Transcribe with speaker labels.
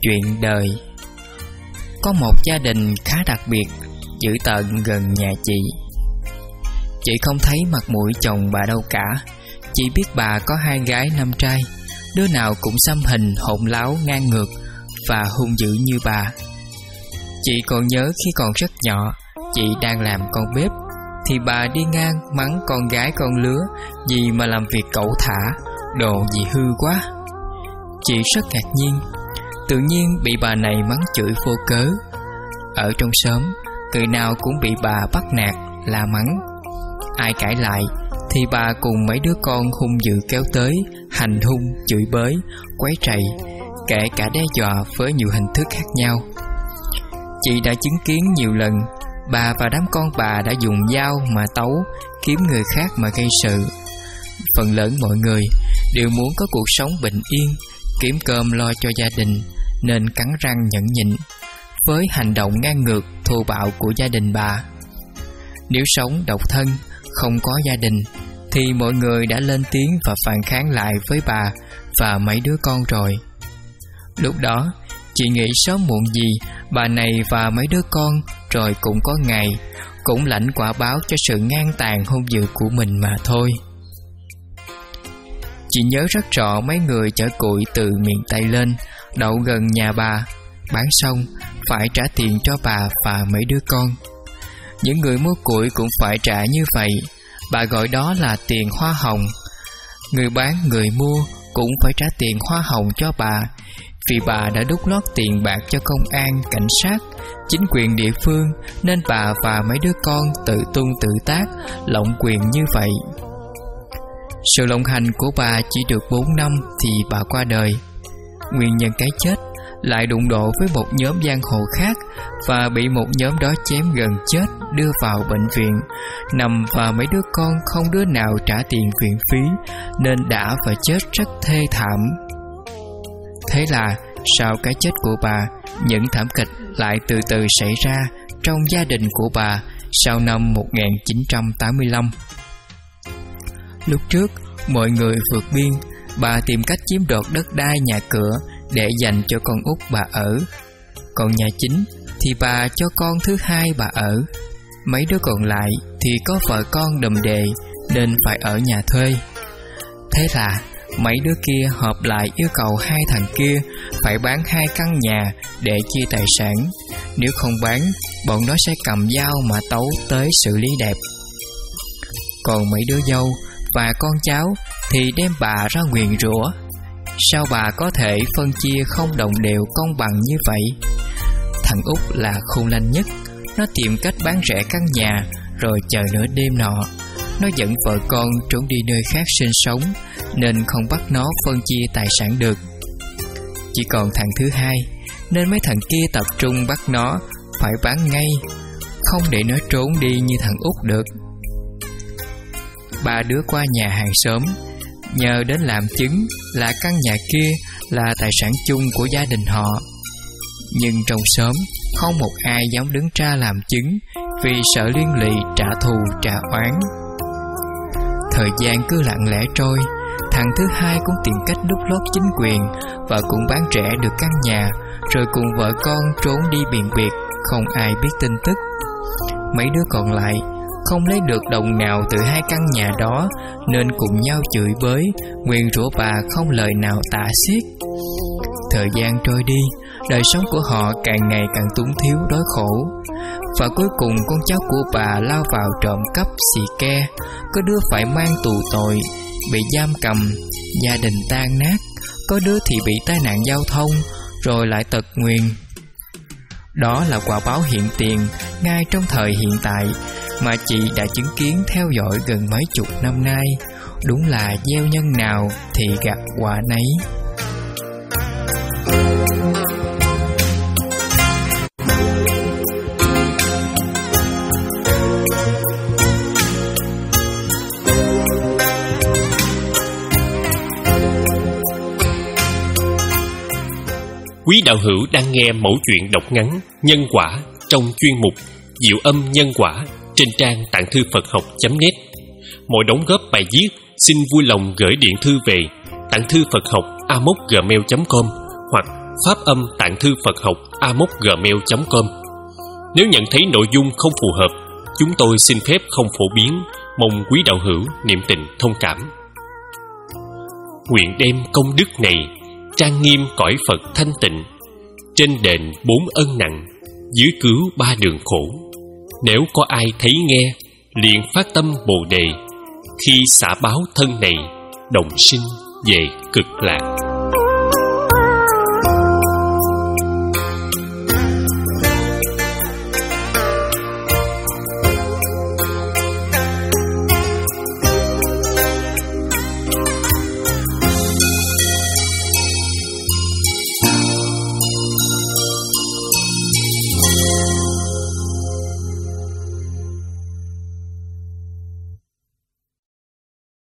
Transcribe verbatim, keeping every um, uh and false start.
Speaker 1: chuyện đời. Có một gia đình khá đặc biệt giữ tận gần nhà chị. Chị không thấy mặt mũi chồng bà đâu cả. Chị biết bà có hai gái năm trai, đứa nào cũng xăm hình hỗn láo ngang ngược và hung dữ như bà. Chị còn nhớ khi còn rất nhỏ, chị đang làm con bếp thì bà đi ngang mắng con gái con lứa gì mà làm việc cẩu thả, đồ gì hư quá. Chị rất ngạc nhiên, tự nhiên bị bà này mắng chửi vô cớ. Ở trong xóm, người nào cũng bị bà bắt nạt, la mắng. Ai cãi lại thì bà cùng mấy đứa con hung dữ kéo tới, hành hung, chửi bới, quấy rầy, kể cả đe dọa với nhiều hình thức khác nhau. Chị đã chứng kiến nhiều lần bà và đám con bà đã dùng dao mà tấu, kiếm người khác mà gây sự. Phần lớn mọi người đều muốn có cuộc sống bình yên, kiếm cơm lo cho gia đình, nên cắn răng nhẫn nhịn với hành động ngang ngược, thô bạo của gia đình bà. Nếu sống độc thân, không có gia đình, thì mọi người đã lên tiếng và phản kháng lại với bà và mấy đứa con rồi. Lúc đó, chị nghĩ sớm muộn gì bà này và mấy đứa con rồi cũng có ngày cũng lãnh quả báo cho sự ngang tàn hung dữ của mình mà thôi. Chị nhớ rất rõ mấy người chở củi từ miền Tây lên, đậu gần nhà bà, bán xong phải trả tiền cho bà và mấy đứa con. Những người mua củi cũng phải trả như vậy, bà gọi đó là tiền hoa hồng. Người bán người mua cũng phải trả tiền hoa hồng cho bà, vì bà đã đút lót tiền bạc cho công an, cảnh sát, chính quyền địa phương, nên bà và mấy đứa con tự tung tự tác, lộng quyền như vậy. Sự lộng hành của bà chỉ được bốn năm thì bà qua đời. Nguyên nhân cái chết lại đụng độ với một nhóm giang hồ khác và bị một nhóm đó chém gần chết, đưa vào bệnh viện, nằm và mấy đứa con không đứa nào trả tiền viện phí, nên đã và chết rất thê thảm. Thế là sau cái chết của bà, những thảm kịch lại từ từ xảy ra trong gia đình của bà sau năm một nghìn chín trăm tám mươi lăm. Lúc trước, mọi người vượt biên, bà tìm cách chiếm đoạt đất đai nhà cửa để dành cho con út bà ở. Còn nhà chính thì bà cho con thứ hai bà ở. Mấy đứa còn lại thì có vợ con đầm đề nên phải ở nhà thuê. Thế là mấy đứa kia họp lại yêu cầu hai thằng kia phải bán hai căn nhà để chia tài sản. Nếu không bán, bọn nó sẽ cầm dao mà tấu tới xử lý đẹp. Còn mấy đứa dâu và con cháu thì đem bà ra nguyền rủa. Sao bà có thể phân chia không đồng đều công bằng như vậy? Thằng út là khôn lanh nhất. Nó tìm cách bán rẻ căn nhà, rồi chờ nửa đêm nọ nó dẫn vợ con trốn đi nơi khác sinh sống, nên không bắt nó phân chia tài sản được. Chỉ còn thằng thứ hai, nên mấy thằng kia tập trung bắt nó phải bán ngay, không để nó trốn đi như thằng út được. Ba đứa qua nhà hàng xóm, nhờ đến làm chứng là căn nhà kia là tài sản chung của gia đình họ. Nhưng trong xóm không một ai dám đứng ra làm chứng, vì sợ liên lụy trả thù trả oán. Thời gian cứ lặng lẽ trôi, thằng thứ hai cũng tìm cách đút lót chính quyền và cũng bán rẻ được căn nhà, rồi cùng vợ con trốn đi biển biệt, không ai biết tin tức. Mấy đứa còn lại không lấy được đồng nào từ hai căn nhà đó, nên cùng nhau chửi bới, nguyền rủa bà không lời nào tả xiết. Thời gian trôi đi, đời sống của họ càng ngày càng túng thiếu đói khổ. Và cuối cùng con cháu của bà lao vào trộm cắp xì ke, có đứa phải mang tù tội, bị giam cầm, gia đình tan nát, có đứa thì bị tai nạn giao thông, rồi lại tật nguyền. Đó là quả báo hiện tiền ngay trong thời hiện tại mà chị đã chứng kiến theo dõi gần mấy chục năm nay. Đúng là gieo nhân nào thì gặt quả nấy.
Speaker 2: Quý đạo hữu đang nghe mẩu chuyện đọc ngắn Nhân Quả trong chuyên mục Diệu Âm Nhân Quả trên trang tạng thư Phật học chấm net. Mọi đóng góp bài viết xin vui lòng gửi điện thư về tạng thư Phật học a m o c gmail chấm com hoặc pháp âm tạng thư Phật học a mốc gmail chấm com. Nếu nhận thấy nội dung không phù hợp, chúng tôi xin phép không phổ biến, mong quý đạo hữu niệm tình thông cảm. Nguyện đem công đức này trang nghiêm cõi Phật thanh tịnh, trên đền bốn ân nặng, dưới cứu ba đường khổ. Nếu có ai thấy nghe, liền phát tâm Bồ đề, khi xả báo thân này, đồng sinh về cực lạc.